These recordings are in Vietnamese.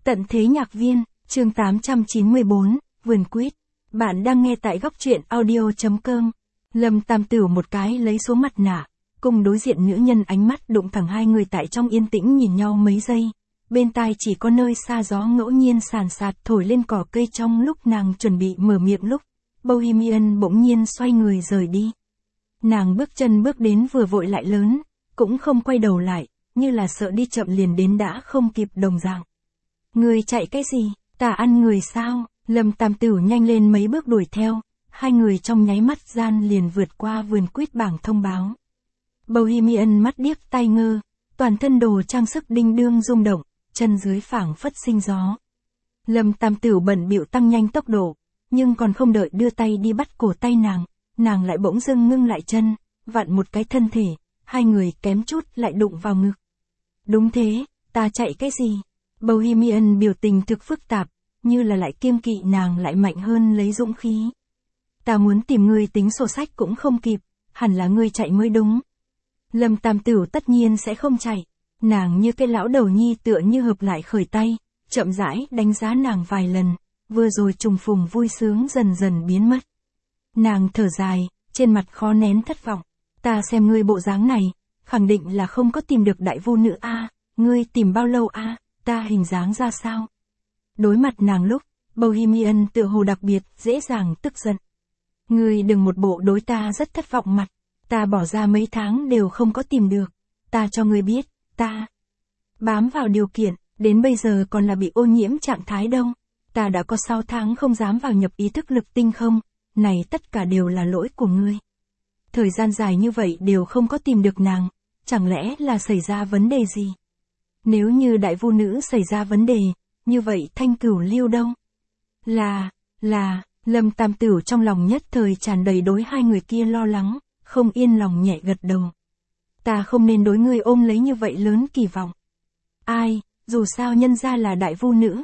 Tận thế nhạc viên, chương 894, vườn quýt. Bạn đang nghe tại góc truyện audio.com. Lâm Tam Tửu một cái lấy xuống mặt nạ, cùng đối diện nữ nhân ánh mắt đụng thẳng hai người tại trong yên tĩnh nhìn nhau mấy giây. Bên tai chỉ có nơi xa gió ngẫu nhiên sàn sạt thổi lên cỏ cây trong lúc nàng chuẩn bị mở miệng lúc. Bohemian bỗng nhiên xoay người rời đi. Nàng bước chân bước đến vừa vội lại lớn, cũng không quay đầu lại, như là sợ đi chậm liền đến đã không kịp đồng dạng. Người chạy cái gì, tà ăn người sao? Lâm Tam Tửu nhanh lên mấy bước đuổi theo, hai người trong nháy mắt gian liền vượt qua vườn quýt bảng thông báo. Bohemian mắt điếc tai ngơ, toàn thân đồ trang sức đinh đương rung động, chân dưới phảng phất sinh gió. Lâm Tam Tửu bận bịu tăng nhanh tốc độ, nhưng còn không đợi đưa tay đi bắt cổ tay nàng lại bỗng dưng ngưng lại chân, vặn một cái thân thể, hai người kém chút lại đụng vào ngực. Đúng thế, ta chạy cái gì? Bohemian biểu tình thực phức tạp, như là lại kiêng kỵ nàng lại mạnh hơn lấy dũng khí. Ta muốn tìm ngươi tính sổ sách cũng không kịp, hẳn là ngươi chạy mới đúng. Lâm Tam Tửu tất nhiên sẽ không chạy, nàng như cái lão đầu nhi tựa như hợp lại khởi tay, chậm rãi đánh giá nàng vài lần, vừa rồi trùng phùng vui sướng dần dần biến mất. Nàng thở dài, trên mặt khó nén thất vọng. Ta xem ngươi bộ dáng này, khẳng định là không có tìm được đại vu nữ a, ngươi tìm bao lâu a, ta hình dáng ra sao? Đối mặt nàng lúc, Bohemian tựa hồ đặc biệt dễ dàng tức giận. Ngươi đừng một bộ đối ta rất thất vọng mặt, ta bỏ ra mấy tháng đều không có tìm được, ta cho ngươi biết, ta bám vào điều kiện, đến bây giờ còn là bị ô nhiễm trạng thái đâu, ta đã có 6 tháng không dám vào nhập ý thức lực tinh không, này tất cả đều là lỗi của ngươi. Thời gian dài như vậy đều không có tìm được nàng, chẳng lẽ là xảy ra vấn đề gì? Nếu như đại vu nữ xảy ra vấn đề, như vậy Thanh Cửu Lưu đâu? Lâm Tam Tửu trong lòng nhất thời tràn đầy đối hai người kia lo lắng, không yên lòng nhẹ gật đầu. Ta không nên đối ngươi ôm lấy như vậy lớn kỳ vọng. Ai, dù sao nhân ra là đại vu nữ,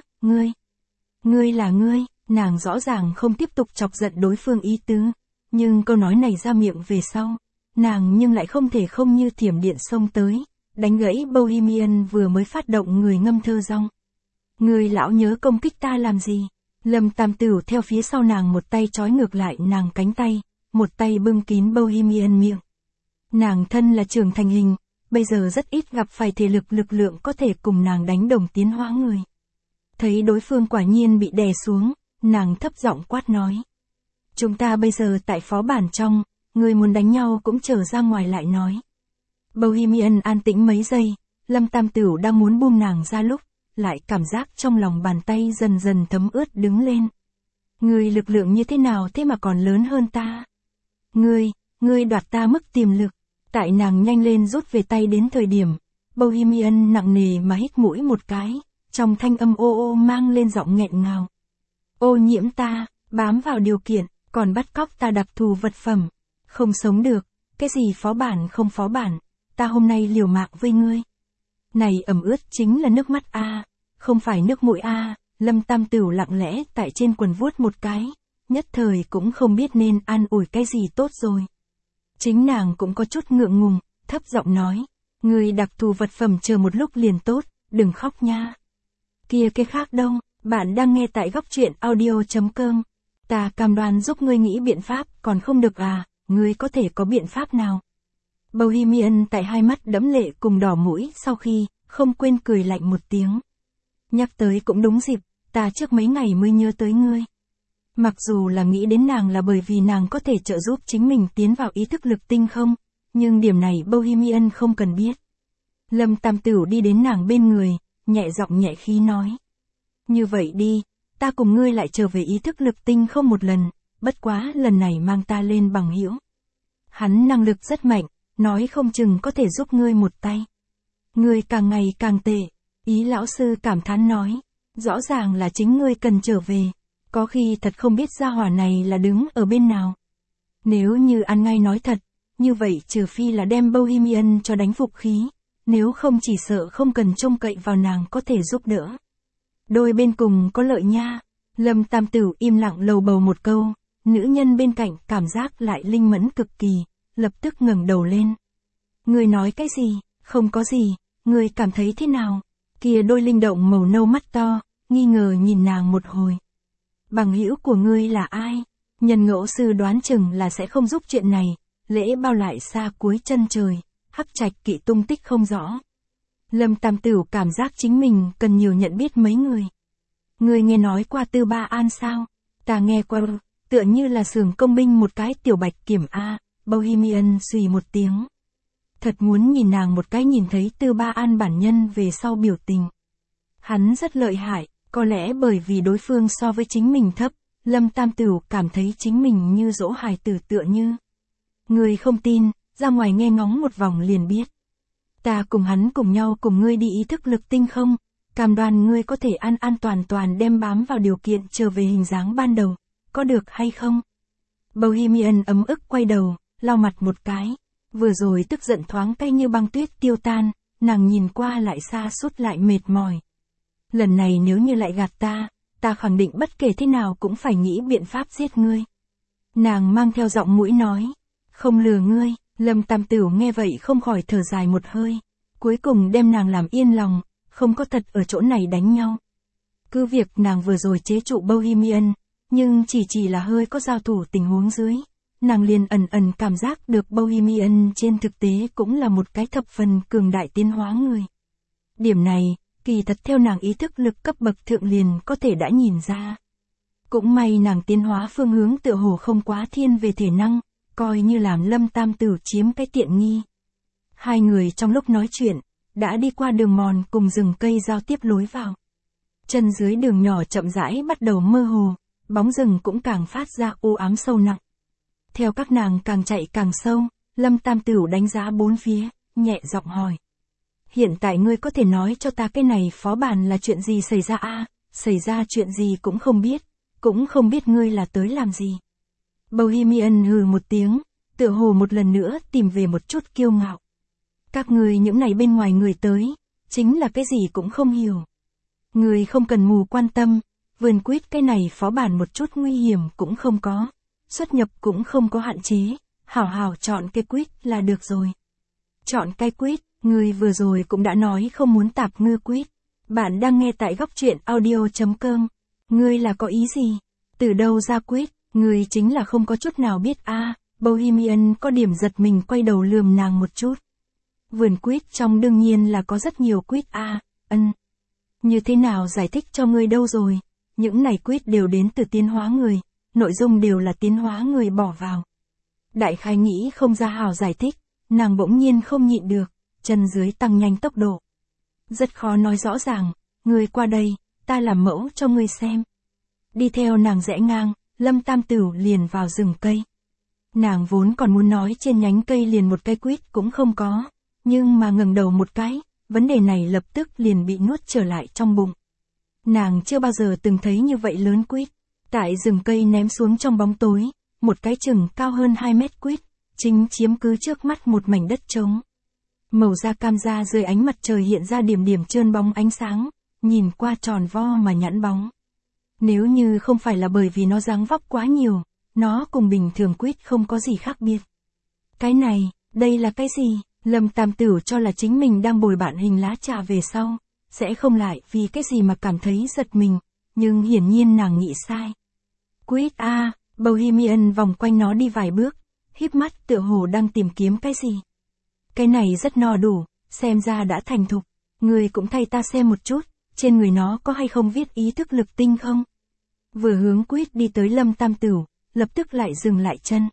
ngươi là ngươi, nàng rõ ràng không tiếp tục chọc giận đối phương ý tứ, nhưng câu nói này ra miệng về sau, nàng nhưng lại không thể không như thiểm điện xông tới, đánh gãy Bohemian vừa mới phát động người ngâm thơ rong. Ngươi lão nhớ công kích ta làm gì? Lâm Tam Tửu theo phía sau nàng một tay trói ngược lại nàng cánh tay, một tay bưng kín Bohemian miệng. Nàng thân là trưởng thành hình, bây giờ rất ít gặp phải thể lực lượng có thể cùng nàng đánh đồng tiến hóa người. Thấy đối phương quả nhiên bị đè xuống, nàng thấp giọng quát nói. Chúng ta bây giờ tại phó bản trong, người muốn đánh nhau cũng trở ra ngoài lại nói. Bohemian an tĩnh mấy giây, Lâm Tam Tửu đang muốn buông nàng ra lúc, lại cảm giác trong lòng bàn tay dần dần thấm ướt đứng lên. Ngươi lực lượng như thế nào thế mà còn lớn hơn ta? Ngươi đoạt ta mức tiềm lực. Tại nàng nhanh lên rút về tay đến thời điểm, Bohemian nặng nề mà hít mũi một cái, trong thanh âm ô ô mang lên giọng nghẹn ngào. Ô nhiễm ta, bám vào điều kiện, còn bắt cóc ta đặc thù vật phẩm. Không sống được, cái gì phó bản không phó bản, ta hôm nay liều mạng với ngươi. Này ẩm ướt chính là nước mắt a, không phải nước mũi a. Lâm Tam Tửu lặng lẽ tại trên quần vuốt một cái, nhất thời cũng không biết nên an ủi cái gì tốt rồi. Chính nàng cũng có chút ngượng ngùng, thấp giọng nói, người đặc thù vật phẩm chờ một lúc liền tốt, đừng khóc nha. Kia cái khác đâu, bạn đang nghe tại góc truyện audio.com. Ta cam đoan giúp ngươi nghĩ biện pháp, còn không được à, ngươi có thể có biện pháp nào? Bohemian tại hai mắt đẫm lệ cùng đỏ mũi sau khi, không quên cười lạnh một tiếng. Nhắc tới cũng đúng dịp, ta trước mấy ngày mới nhớ tới ngươi. Mặc dù là nghĩ đến nàng là bởi vì nàng có thể trợ giúp chính mình tiến vào ý thức lực tinh không, nhưng điểm này Bohemian không cần biết. Lâm Tam Tửu đi đến nàng bên người, nhẹ giọng nhẹ khí nói. Như vậy đi, ta cùng ngươi lại trở về ý thức lực tinh không một lần, bất quá lần này mang ta lên bằng hữu. Hắn năng lực rất mạnh, nói không chừng có thể giúp ngươi một tay. Ngươi càng ngày càng tệ, ý lão sư cảm thán nói, rõ ràng là chính ngươi cần trở về, có khi thật không biết gia hỏa này là đứng ở bên nào. Nếu như ăn ngay nói thật, như vậy trừ phi là đem Bohemian cho đánh phục khí, nếu không chỉ sợ không cần trông cậy vào nàng có thể giúp đỡ. Đôi bên cùng có lợi nha. Lâm Tam Tửu im lặng lầu bầu một câu, nữ nhân bên cạnh cảm giác lại linh mẫn cực kỳ, lập tức ngẩng đầu lên. Người nói cái gì? Không có gì, người cảm thấy thế nào? Kia đôi linh động màu nâu mắt to, nghi ngờ nhìn nàng một hồi. Bằng hữu của ngươi là ai? Nhân ngẫu sư đoán chừng là sẽ không giúp chuyện này, lễ bao lại xa cuối chân trời, Hắc Trạch Kỵ tung tích không rõ. Lâm Tam Tửu cảm giác chính mình cần nhiều nhận biết mấy người. Ngươi nghe nói qua Tư Ba An sao? Ta nghe qua, tựa như là xưởng công binh một cái tiểu bạch kiểm A, Bohemian xùy một tiếng. Thật muốn nhìn nàng một cái nhìn thấy Tư Ba An bản nhân về sau biểu tình. Hắn rất lợi hại, có lẽ bởi vì đối phương so với chính mình thấp, Lâm Tam Tửu cảm thấy chính mình như dỗ hài tử tựa như. Ngươi không tin, ra ngoài nghe ngóng một vòng liền biết. Ta cùng hắn cùng nhau cùng ngươi đi ý thức lực tinh không, cam đoan ngươi có thể an an toàn toàn đem bám vào điều kiện trở về hình dáng ban đầu, có được hay không? Bohemian ấm ức quay đầu, lau mặt một cái, vừa rồi tức giận thoáng cái như băng tuyết tiêu tan, nàng nhìn qua lại xa sút lại mệt mỏi. Lần này nếu như lại gạt ta khẳng định bất kể thế nào cũng phải nghĩ biện pháp giết ngươi. Nàng mang theo giọng mũi nói, không lừa ngươi. Lâm Tam Tửu nghe vậy không khỏi thở dài một hơi, cuối cùng đem nàng làm yên lòng, không có thật ở chỗ này đánh nhau. Cứ việc nàng vừa rồi chế trụ Bohemian, nhưng chỉ là hơi có giao thủ tình huống dưới, nàng liền ẩn cảm giác được Bohemian trên thực tế cũng là một cái thập phần cường đại tiến hóa người. Điểm này, kỳ thật theo nàng ý thức lực cấp bậc thượng liền có thể đã nhìn ra. Cũng may nàng tiến hóa phương hướng tựa hồ không quá thiên về thể năng, coi như làm Lâm Tam Tửu chiếm cái tiện nghi. Hai người trong lúc nói chuyện, đã đi qua đường mòn cùng rừng cây giao tiếp lối vào. Chân dưới đường nhỏ chậm rãi bắt đầu mơ hồ, bóng rừng cũng càng phát ra u ám sâu nặng. Theo các nàng càng chạy càng sâu, Lâm Tam Tửu đánh giá bốn phía, nhẹ giọng hỏi. Hiện tại ngươi có thể nói cho ta cái này phó bản là chuyện gì xảy ra a? Xảy ra chuyện gì cũng không biết ngươi là tới làm gì. Bohemian hừ một tiếng, tựa hồ một lần nữa tìm về một chút kiêu ngạo. Các ngươi những này bên ngoài người tới, chính là cái gì cũng không hiểu. Ngươi không cần mù quan tâm, vườn quýt cái này phó bản một chút nguy hiểm cũng không có, xuất nhập cũng không có hạn chế, hảo hảo chọn cây quýt là được rồi. Chọn cây quýt, ngươi vừa rồi cũng đã nói không muốn tạp ngư quýt. Bạn đang nghe tại góc truyện audio.com. Ngươi là có ý gì? Từ đâu ra quýt? Ngươi chính là không có chút nào biết a. Bohemian có điểm giật mình quay đầu lườm nàng một chút. Vườn quýt trong đương nhiên là có rất nhiều quýt a. Như thế nào giải thích cho ngươi đâu rồi? Những này quýt đều đến từ tiến hóa người, nội dung đều là tiến hóa người bỏ vào. Đại khái nghĩ không ra hảo giải thích, nàng bỗng nhiên không nhịn được, chân dưới tăng nhanh tốc độ. Rất khó nói rõ ràng, ngươi qua đây, ta làm mẫu cho ngươi xem. Đi theo nàng rẽ ngang, Lâm Tam Tửu liền vào rừng cây. Nàng vốn còn muốn nói trên nhánh cây liền một cây quýt cũng không có, nhưng mà ngẩng đầu một cái, vấn đề này lập tức liền bị nuốt trở lại trong bụng. Nàng chưa bao giờ từng thấy như vậy lớn quýt, tại rừng cây ném xuống trong bóng tối, một cái chừng cao hơn 2 mét quýt, chính chiếm cứ trước mắt một mảnh đất trống. Màu da cam da dưới ánh mặt trời hiện ra điểm điểm trơn bóng ánh sáng, nhìn qua tròn vo mà nhẵn bóng. Nếu như không phải là bởi vì nó dáng vóc quá nhiều, nó cùng bình thường quýt không có gì khác biệt. Cái này, đây là cái gì? Lâm Tam Tửu cho là chính mình đang bồi bạn hình lá trà về sau, sẽ không lại vì cái gì mà cảm thấy giật mình, nhưng hiển nhiên nàng nghĩ sai. Quýt a, Bohemian vòng quanh nó đi vài bước, híp mắt tựa hồ đang tìm kiếm cái gì. Cái này rất no đủ, xem ra đã thành thục, người cũng thay ta xem một chút, trên người nó có hay không viết ý thức lực tinh không? Vừa hướng quýt đi tới Lâm Tam Tửu, lập tức lại dừng lại chân.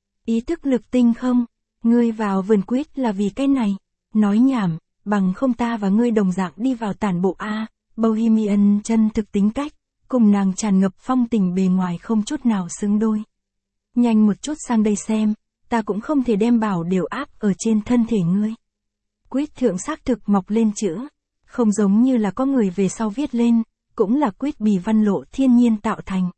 Ý thức lực tinh không? Ngươi vào vườn quýt là vì cái này? Nói nhảm, bằng không ta và ngươi đồng dạng đi vào tản bộ a. Bohemian chân thực tính cách, cùng nàng tràn ngập phong tình bề ngoài không chút nào xứng đôi. Nhanh một chút sang đây xem, ta cũng không thể đem bảo đều áp ở trên thân thể ngươi. Quýt thượng xác thực mọc lên chữ, không giống như là có người về sau viết lên, cũng là quýt bì văn lộ thiên nhiên tạo thành.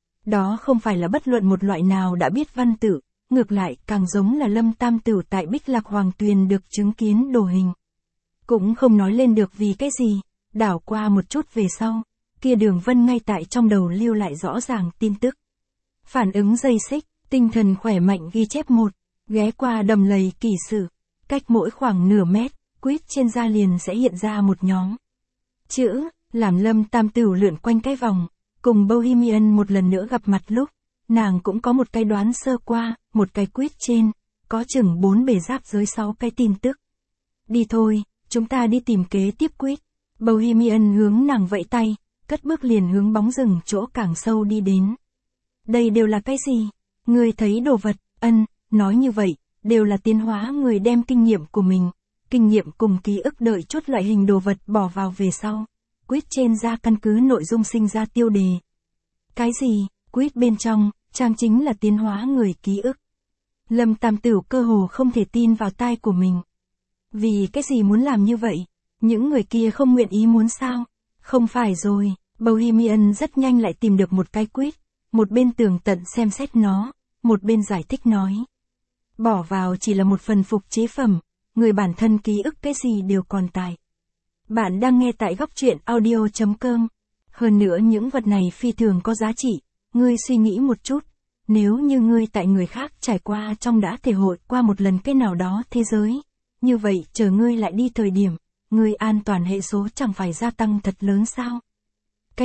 Đó không phải là bất luận một loại nào đã biết văn tự, ngược lại càng giống là Lâm Tam Tửu tại Bích Lạc Hoàng Tuyền được chứng kiến đồ hình. Cũng không nói lên được vì cái gì, đảo qua một chút về sau, kia đường vân ngay tại trong đầu lưu lại rõ ràng tin tức. Phản ứng dây xích, tinh thần khỏe mạnh ghi chép 1, ghé qua đầm lầy kỳ sử, cách mỗi khoảng nửa mét, quýt trên da liền sẽ hiện ra một nhóm chữ, làm Lâm Tam Tửu lượn quanh cái vòng, cùng Bohemian một lần nữa gặp mặt lúc, nàng cũng có một cái đoán sơ qua, một cái quiz trên, có chừng 4 bề giáp dưới 6 cái tin tức. Đi thôi, chúng ta đi tìm kế tiếp quiz. Bohemian hướng nàng vẫy tay, cất bước liền hướng bóng rừng chỗ càng sâu đi đến. Đây đều là cái gì? Ngươi thấy đồ vật, nói như vậy, đều là tiến hóa người đem kinh nghiệm của mình, kinh nghiệm cùng ký ức đợi chốt loại hình đồ vật bỏ vào về sau. Quiz trên ra căn cứ nội dung sinh ra tiêu đề. Cái gì? Quiz bên trong, trang chính là tiến hóa người ký ức. Lâm Tam Tửu cơ hồ không thể tin vào tai của mình. Vì cái gì muốn làm như vậy? Những người kia không nguyện ý muốn sao? Không phải rồi, Bohemian rất nhanh lại tìm được một cái quiz, một bên tường tận xem xét nó, một bên giải thích nói. Bỏ vào chỉ là một phần phục chế phẩm, người bản thân ký ức cái gì đều còn tại. Bạn đang nghe tại Góc Truyện Audio.com. Hơn nữa những vật này phi thường có giá trị, ngươi suy nghĩ một chút, nếu như ngươi tại người khác trải qua trong đã thể hội qua một lần cái nào đó thế giới, như vậy chờ ngươi lại đi thời điểm, ngươi an toàn hệ số chẳng phải gia tăng thật lớn sao? Cái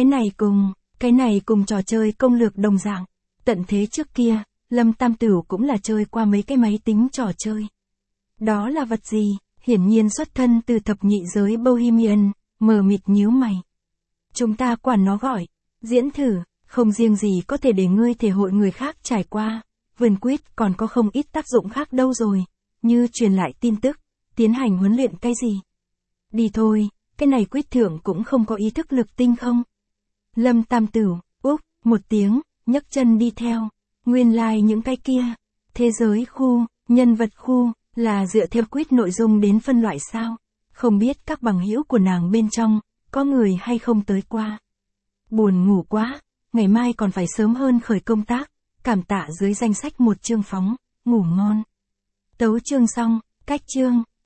này cùng trò chơi công lược đồng dạng, tận thế trước kia, Lâm Tam Tửu cũng là chơi qua mấy cái máy tính trò chơi. Đó là vật gì? Hiển nhiên xuất thân từ thập nhị giới Bohemian, mờ mịt nhíu mày. Chúng ta quản nó gọi, diễn thử, không riêng gì có thể để ngươi thể hội người khác trải qua, vườn quyết còn có không ít tác dụng khác đâu rồi, như truyền lại tin tức, tiến hành huấn luyện cái gì. Đi thôi, cái này quyết thưởng cũng không có ý thức lực tinh không? Lâm Tam Tửu, một tiếng, nhấc chân đi theo, nguyên lai những cái kia, thế giới khu, nhân vật khu, là dựa theo quiz nội dung đến phân loại sao? Không biết các bằng hữu của nàng bên trong, có người hay không tới qua. Buồn ngủ quá, ngày mai còn phải sớm hơn khởi công tác, cảm tạ dưới danh sách một chương phóng, ngủ ngon. Tấu chương xong, cách chương.